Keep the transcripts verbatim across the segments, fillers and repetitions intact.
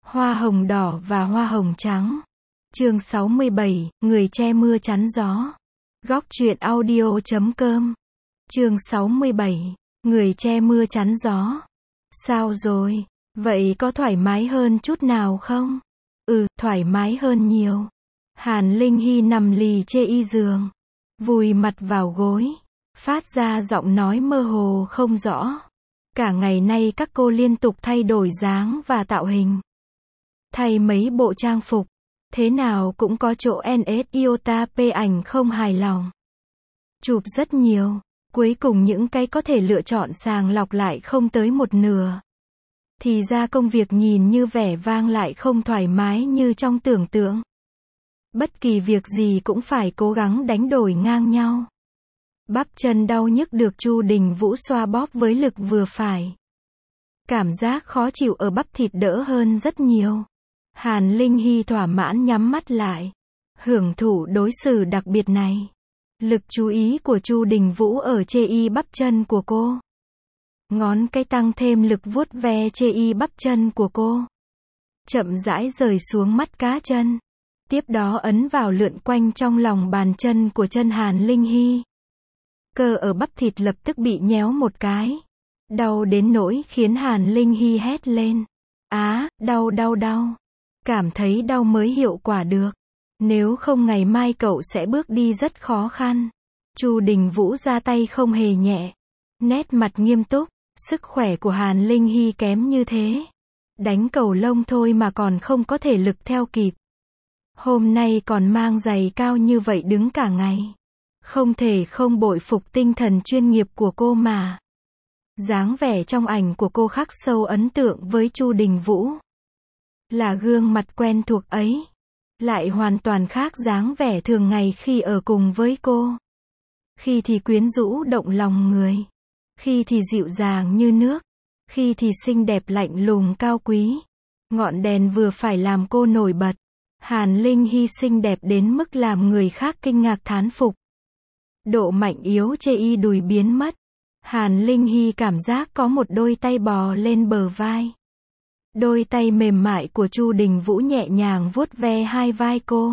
Hoa hồng đỏ và hoa hồng trắng. Chương sáu mươi bảy, người che mưa chắn gió. Góc truyện audio chấm com. Chương sáu mươi bảy, người che mưa chắn gió. Sao rồi? Vậy có thoải mái hơn chút nào không? Ừ, thoải mái hơn nhiều. Hàn Linh Hy nằm lì chê y giường, vùi mặt vào gối, phát ra giọng nói mơ hồ không rõ. Cả ngày nay các cô liên tục thay đổi dáng và tạo hình, thay mấy bộ trang phục, thế nào cũng có chỗ en ét iota pê ảnh không hài lòng. Chụp rất nhiều, cuối cùng những cái có thể lựa chọn sàng lọc lại không tới một nửa. Thì ra công việc nhìn như vẻ vang lại không thoải mái như trong tưởng tượng. Bất kỳ việc gì cũng phải cố gắng đánh đổi ngang nhau. Bắp chân đau nhức được Chu Đình Vũ xoa bóp với lực vừa phải. Cảm giác khó chịu ở bắp thịt đỡ hơn rất nhiều. Hàn Linh Hy thỏa mãn nhắm mắt lại, hưởng thụ đối xử đặc biệt này. Lực chú ý của Chu Đình Vũ ở chê y bắp chân của cô. Ngón cái tăng thêm lực vuốt ve chê y bắp chân của cô. Chậm rãi rời xuống mắt cá chân. Tiếp đó ấn vào lượn quanh trong lòng bàn chân của chân Hàn Linh Hy. Cơ ở bắp thịt lập tức bị nhéo một cái. Đau đến nỗi khiến Hàn Linh Hy hét lên. Á, đau đau đau. Cảm thấy đau mới hiệu quả được. Nếu không ngày mai cậu sẽ bước đi rất khó khăn. Chu Đình Vũ ra tay không hề nhẹ. Nét mặt nghiêm túc. Sức khỏe của Hàn Linh Hy kém như thế. Đánh cầu lông thôi mà còn không có thể lực theo kịp. Hôm nay còn mang giày cao như vậy đứng cả ngày. Không thể không bội phục tinh thần chuyên nghiệp của cô mà. Dáng vẻ trong ảnh của cô khắc sâu ấn tượng với Chu Đình Vũ. Là gương mặt quen thuộc ấy. Lại hoàn toàn khác dáng vẻ thường ngày khi ở cùng với cô. Khi thì quyến rũ động lòng người. Khi thì dịu dàng như nước. Khi thì xinh đẹp lạnh lùng cao quý. Ngọn đèn vừa phải làm cô nổi bật. Hàn Linh Hy xinh đẹp đến mức làm người khác kinh ngạc thán phục. Độ mạnh yếu chê y đùi biến mất. Hàn Linh Hy cảm giác có một đôi tay bò lên bờ vai. Đôi tay mềm mại của Chu Đình Vũ nhẹ nhàng vuốt ve hai vai cô.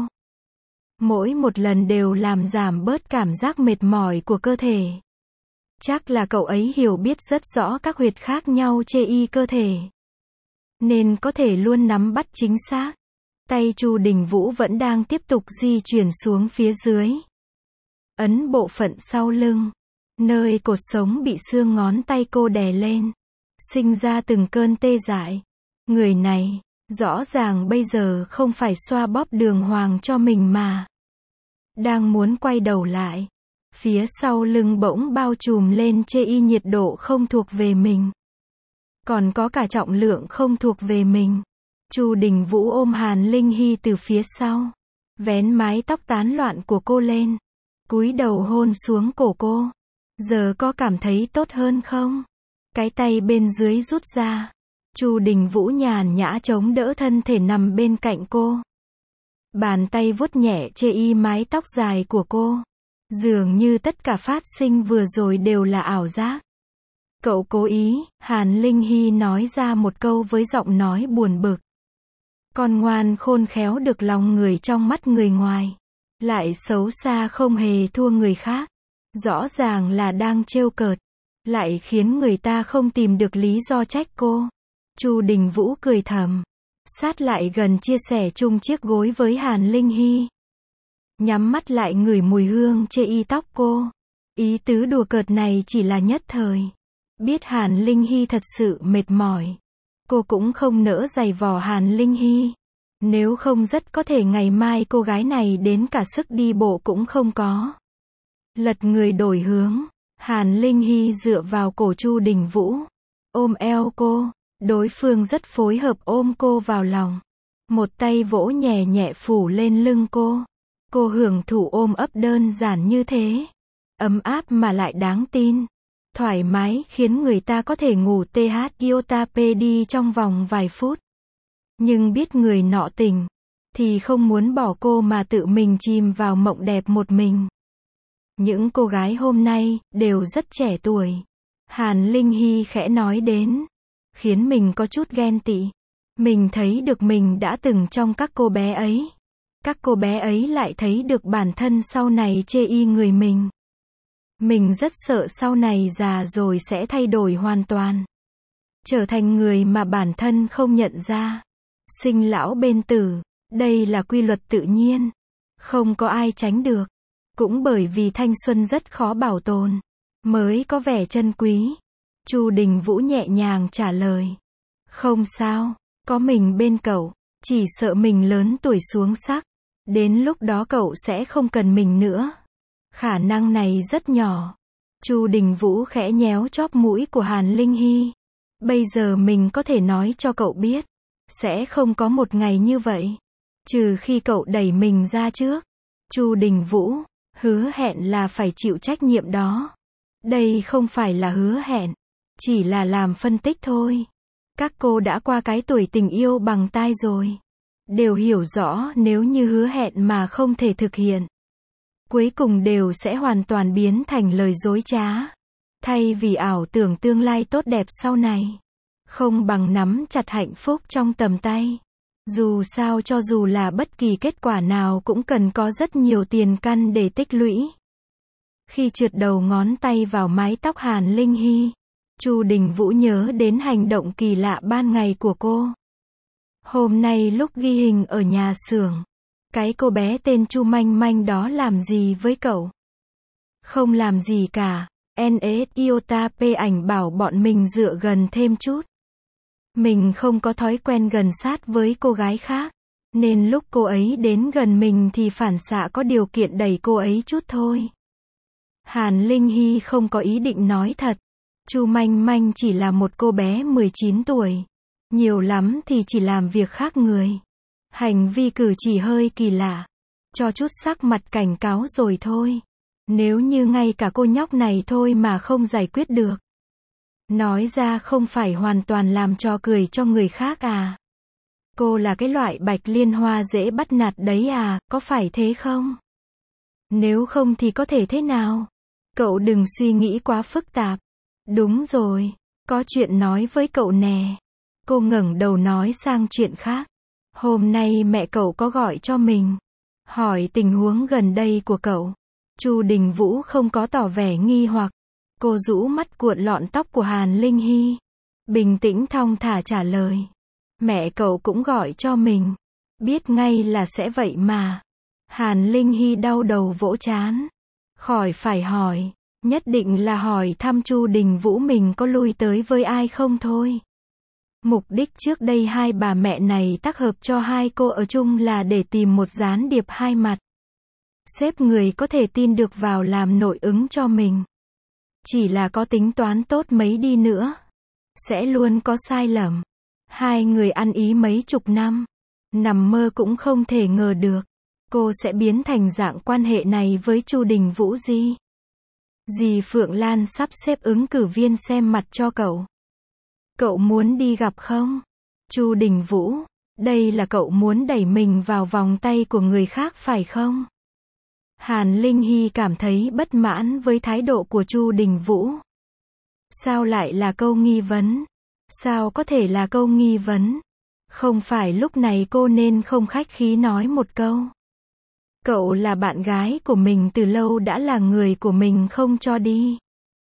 Mỗi một lần đều làm giảm bớt cảm giác mệt mỏi của cơ thể. Chắc là cậu ấy hiểu biết rất rõ các huyệt khác nhau chê y cơ thể. Nên có thể luôn nắm bắt chính xác. Tay Chu Đình Vũ vẫn đang tiếp tục di chuyển xuống phía dưới. Ấn bộ phận sau lưng. Nơi cột sống bị xương ngón tay cô đè lên. Sinh ra từng cơn tê dại. Người này, rõ ràng bây giờ không phải xoa bóp đường hoàng cho mình mà. Đang muốn quay đầu lại. Phía sau lưng bỗng bao trùm lên chê y nhiệt độ không thuộc về mình. Còn có cả trọng lượng không thuộc về mình. Chu Đình Vũ ôm Hàn Linh Hy từ phía sau. Vén mái tóc tán loạn của cô lên. Cúi đầu hôn xuống cổ cô. Giờ có cảm thấy tốt hơn không? Cái tay bên dưới rút ra. Chu Đình Vũ nhàn nhã chống đỡ thân thể nằm bên cạnh cô. Bàn tay vuốt nhẹ chê y mái tóc dài của cô. Dường như tất cả phát sinh vừa rồi đều là ảo giác. Cậu cố ý, Hàn Linh Hy nói ra một câu với giọng nói buồn bực. Con ngoan khôn khéo được lòng người trong mắt người ngoài. Lại xấu xa không hề thua người khác. Rõ ràng là đang trêu cợt. Lại khiến người ta không tìm được lý do trách cô. Chu Đình Vũ cười thầm. Sát lại gần chia sẻ chung chiếc gối với Hàn Linh Hy. Nhắm mắt lại ngửi mùi hương chê y tóc cô. Ý tứ đùa cợt này chỉ là nhất thời. Biết Hàn Linh Hy thật sự mệt mỏi. Cô cũng không nỡ giày vò Hàn Linh Hy. Nếu không rất có thể ngày mai cô gái này đến cả sức đi bộ cũng không có. Lật người đổi hướng. Hàn Linh Hy dựa vào cổ Chu Đình Vũ. Ôm eo cô. Đối phương rất phối hợp ôm cô vào lòng. Một tay vỗ nhẹ nhẹ phủ lên lưng cô. Cô hưởng thụ ôm ấp đơn giản như thế. Ấm áp mà lại đáng tin. Thoải mái khiến người ta có thể ngủ tê hát iota pê đi trong vòng vài phút. Nhưng biết người nọ tình. Thì không muốn bỏ cô mà tự mình chìm vào mộng đẹp một mình. Những cô gái hôm nay đều rất trẻ tuổi. Hàn Linh Hy khẽ nói đến. Khiến mình có chút ghen tị. Mình thấy được mình đã từng trong các cô bé ấy. Các cô bé ấy lại thấy được bản thân sau này chê y người mình. Mình rất sợ sau này già rồi sẽ thay đổi hoàn toàn. Trở thành người mà bản thân không nhận ra. Sinh lão bên tử, đây là quy luật tự nhiên. Không có ai tránh được. Cũng bởi vì thanh xuân rất khó bảo tồn, mới có vẻ chân quý. Chu Đình Vũ nhẹ nhàng trả lời. Không sao, có mình bên cậu, chỉ sợ mình lớn tuổi xuống sắc. Đến lúc đó cậu sẽ không cần mình nữa. Khả năng này rất nhỏ. Chu Đình Vũ khẽ nhéo chóp mũi của Hàn Linh Hy. Bây giờ mình có thể nói cho cậu biết, sẽ không có một ngày như vậy. Trừ khi cậu đẩy mình ra trước. Chu Đình Vũ, hứa hẹn là phải chịu trách nhiệm đó. Đây không phải là hứa hẹn, chỉ là làm phân tích thôi. Các cô đã qua cái tuổi tình yêu bằng tai rồi. Đều hiểu rõ nếu như hứa hẹn mà không thể thực hiện, cuối cùng đều sẽ hoàn toàn biến thành lời dối trá. Thay vì ảo tưởng tương lai tốt đẹp sau này, không bằng nắm chặt hạnh phúc trong tầm tay. Dù sao cho dù là bất kỳ kết quả nào cũng cần có rất nhiều tiền căn để tích lũy. Khi trượt đầu ngón tay vào mái tóc Hàn Linh Hy, Chu Đình Vũ nhớ đến hành động kỳ lạ ban ngày của cô. Hôm nay lúc ghi hình ở nhà xưởng, cái cô bé tên Chu Manh Manh đó làm gì với cậu? Không làm gì cả. en ét Iota P ảnh bảo bọn mình dựa gần thêm chút. Mình không có thói quen gần sát với cô gái khác, nên lúc cô ấy đến gần mình thì phản xạ có điều kiện đẩy cô ấy chút thôi. Hàn Linh Hy không có ý định nói thật. Chu Manh Manh chỉ là một cô bé mười chín tuổi. Nhiều lắm thì chỉ làm việc khác người. Hành vi cử chỉ hơi kỳ lạ. Cho chút sắc mặt cảnh cáo rồi thôi. Nếu như ngay cả cô nhóc này thôi mà không giải quyết được. Nói ra không phải hoàn toàn làm trò cười cho người khác à? Cô là cái loại bạch liên hoa dễ bắt nạt đấy à, có phải thế không? Nếu không thì có thể thế nào? Cậu đừng suy nghĩ quá phức tạp. Đúng rồi, có chuyện nói với cậu nè. Cô ngẩng đầu nói sang chuyện khác. Hôm nay mẹ cậu có gọi cho mình, hỏi tình huống gần đây của cậu. Chu Đình Vũ không có tỏ vẻ nghi hoặc. Cô rũ mắt cuộn lọn tóc của Hàn Linh Hy, bình tĩnh thong thả trả lời. Mẹ cậu cũng gọi cho mình. Biết ngay là sẽ vậy mà. Hàn Linh Hy đau đầu vỗ trán. Khỏi phải hỏi, nhất định là hỏi thăm Chu Đình Vũ mình có lui tới với ai không thôi. Mục đích trước đây hai bà mẹ này tác hợp cho hai cô ở chung là để tìm một gián điệp hai mặt. Xếp người có thể tin được vào làm nội ứng cho mình. Chỉ là có tính toán tốt mấy đi nữa, sẽ luôn có sai lầm. Hai người ăn ý mấy chục năm, nằm mơ cũng không thể ngờ được, cô sẽ biến thành dạng quan hệ này với Chu Đình Vũ gì. Dì Phượng Lan sắp xếp ứng cử viên xem mặt cho cậu. Cậu muốn đi gặp không? Chu Đình Vũ, đây là cậu muốn đẩy mình vào vòng tay của người khác phải không? Hàn Linh Hy cảm thấy bất mãn với thái độ của Chu Đình Vũ. Sao lại là câu nghi vấn? Sao có thể là câu nghi vấn? Không phải lúc này cô nên không khách khí nói một câu. Cậu là bạn gái của mình từ lâu, đã là người của mình không cho đi.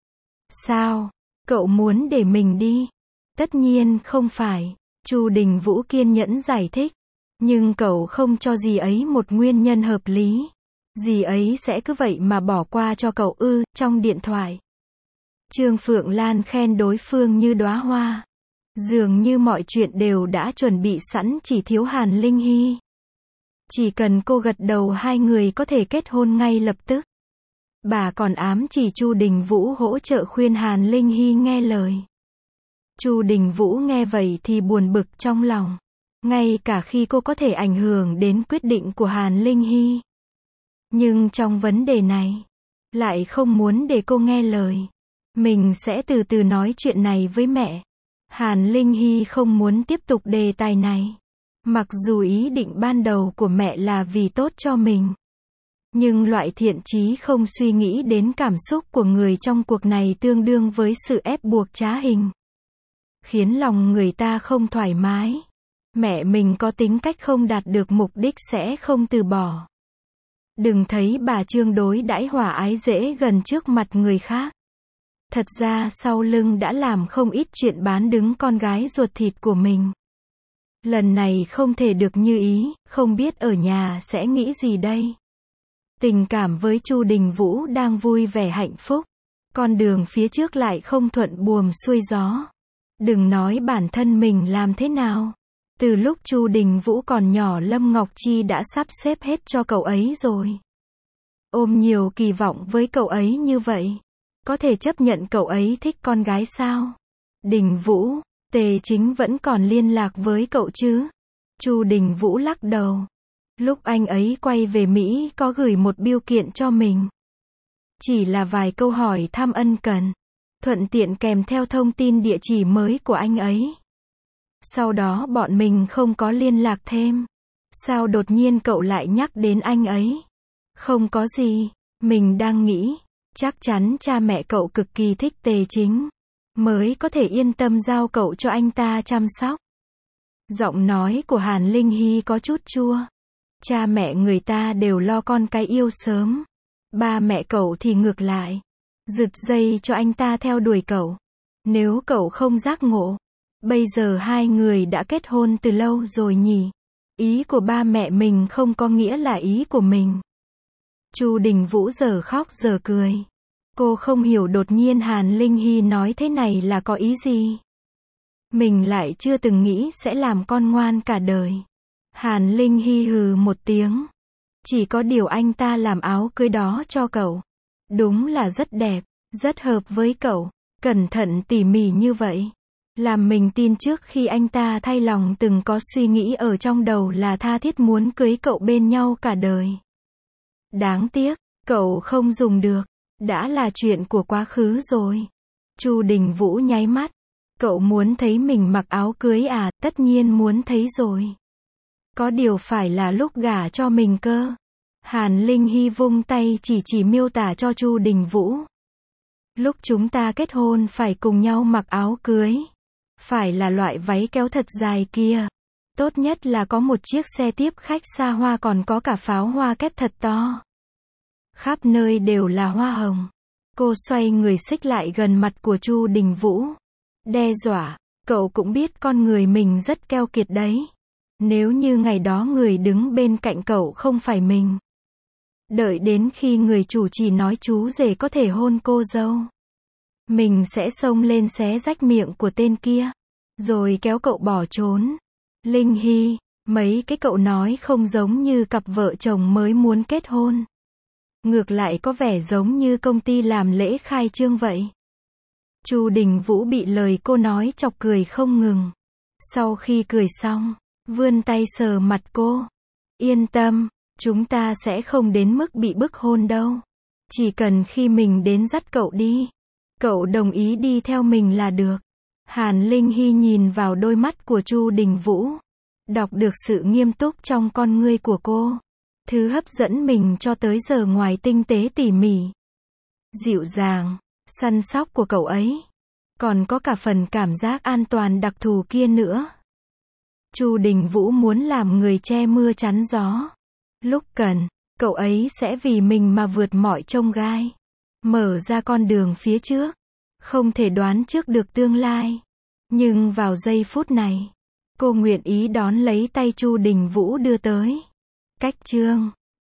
Sao? Cậu muốn để mình đi? Tất nhiên không phải. Chu Đình Vũ kiên nhẫn giải thích. Nhưng cậu không cho dì ấy một nguyên nhân hợp lý. Dì ấy sẽ cứ vậy mà bỏ qua cho cậu ư? Trong điện thoại, Trương Phượng Lan khen đối phương như đóa hoa. Dường như mọi chuyện đều đã chuẩn bị sẵn, chỉ thiếu Hàn Linh Hy. Chỉ cần cô gật đầu hai người có thể kết hôn ngay lập tức. Bà còn ám chỉ Chu Đình Vũ hỗ trợ khuyên Hàn Linh Hy nghe lời. Chu Đình Vũ nghe vậy thì buồn bực trong lòng. Ngay cả khi cô có thể ảnh hưởng đến quyết định của Hàn Linh Hy, nhưng trong vấn đề này, lại không muốn để cô nghe lời. Mình sẽ từ từ nói chuyện này với mẹ. Hàn Linh Hy không muốn tiếp tục đề tài này. Mặc dù ý định ban đầu của mẹ là vì tốt cho mình, nhưng loại thiện chí không suy nghĩ đến cảm xúc của người trong cuộc này tương đương với sự ép buộc trá hình, khiến lòng người ta không thoải mái. Mẹ mình có tính cách không đạt được mục đích sẽ không từ bỏ. Đừng thấy bà Trương đối đãi hòa ái dễ gần trước mặt người khác. Thật ra sau lưng đã làm không ít chuyện bán đứng con gái ruột thịt của mình. Lần này không thể được như ý, không biết ở nhà sẽ nghĩ gì đây. Tình cảm với Chu Đình Vũ đang vui vẻ hạnh phúc. Con đường phía trước lại không thuận buồm xuôi gió. Đừng nói bản thân mình làm thế nào. Từ lúc Chu Đình Vũ còn nhỏ Lâm Ngọc Chi đã sắp xếp hết cho cậu ấy rồi. Ôm nhiều kỳ vọng với cậu ấy như vậy. Có thể chấp nhận cậu ấy thích con gái sao? Đình Vũ, Tề Chính vẫn còn liên lạc với cậu chứ? Chu Đình Vũ lắc đầu. Lúc anh ấy quay về Mỹ có gửi một bưu kiện cho mình. Chỉ là vài câu hỏi thăm ân cần. Thuận tiện kèm theo thông tin địa chỉ mới của anh ấy. Sau đó bọn mình không có liên lạc thêm. Sao đột nhiên cậu lại nhắc đến anh ấy? Không có gì, mình đang nghĩ. Chắc chắn cha mẹ cậu cực kỳ thích Tề Chính. Mới có thể yên tâm giao cậu cho anh ta chăm sóc. Giọng nói của Hàn Linh Hy có chút chua. Cha mẹ người ta đều lo con cái yêu sớm. Ba mẹ cậu thì ngược lại. Giật dây cho anh ta theo đuổi cậu. Nếu cậu không giác ngộ. Bây giờ hai người đã kết hôn từ lâu rồi nhỉ. Ý của ba mẹ mình không có nghĩa là ý của mình. Chu Đình Vũ giờ khóc giờ cười. Cô không hiểu đột nhiên Hàn Linh Hy nói thế này là có ý gì. Mình lại chưa từng nghĩ sẽ làm con ngoan cả đời. Hàn Linh Hy hừ một tiếng. Chỉ có điều anh ta làm áo cưới đó cho cậu. Đúng là rất đẹp, rất hợp với cậu. Cẩn thận tỉ mỉ như vậy. Làm mình tin trước khi anh ta thay lòng từng có suy nghĩ ở trong đầu là tha thiết muốn cưới cậu bên nhau cả đời. Đáng tiếc, cậu không dùng được. Đã là chuyện của quá khứ rồi. Chu Đình Vũ nháy mắt. Cậu muốn thấy mình mặc áo cưới à? Tất nhiên muốn thấy rồi. Có điều phải là lúc gả cho mình cơ. Hàn Linh Hy vung tay chỉ chỉ miêu tả cho Chu Đình Vũ. Lúc chúng ta kết hôn phải cùng nhau mặc áo cưới. Phải là loại váy kéo thật dài kia. Tốt nhất là có một chiếc xe tiếp khách xa hoa còn có cả pháo hoa kép thật to. Khắp nơi đều là hoa hồng. Cô xoay người xích lại gần mặt của Chu Đình Vũ. Đe dọa, cậu cũng biết con người mình rất keo kiệt đấy. Nếu như ngày đó người đứng bên cạnh cậu không phải mình. Đợi đến khi người chủ chỉ nói chú rể có thể hôn cô dâu. Mình sẽ xông lên xé rách miệng của tên kia. Rồi kéo cậu bỏ trốn. Linh Hy, mấy cái cậu nói không giống như cặp vợ chồng mới muốn kết hôn. Ngược lại có vẻ giống như công ty làm lễ khai trương vậy. Chu Đình Vũ bị lời cô nói chọc cười không ngừng. Sau khi cười xong, vươn tay sờ mặt cô. Yên tâm, chúng ta sẽ không đến mức bị bức hôn đâu. Chỉ cần khi mình đến dắt cậu đi. Cậu đồng ý đi theo mình là được. Hàn Linh Hy nhìn vào đôi mắt của Chu Đình Vũ. Đọc được sự nghiêm túc trong con ngươi của cô. Thứ hấp dẫn mình cho tới giờ ngoài tinh tế tỉ mỉ. Dịu dàng, săn sóc của cậu ấy. Còn có cả phần cảm giác an toàn đặc thù kia nữa. Chu Đình Vũ muốn làm người che mưa chắn gió. Lúc cần, cậu ấy sẽ vì mình mà vượt mọi chông gai. Mở ra con đường phía trước. Không thể đoán trước được tương lai. Nhưng vào giây phút này, cô nguyện ý đón lấy tay Chu Đình Vũ đưa tới. Cách chương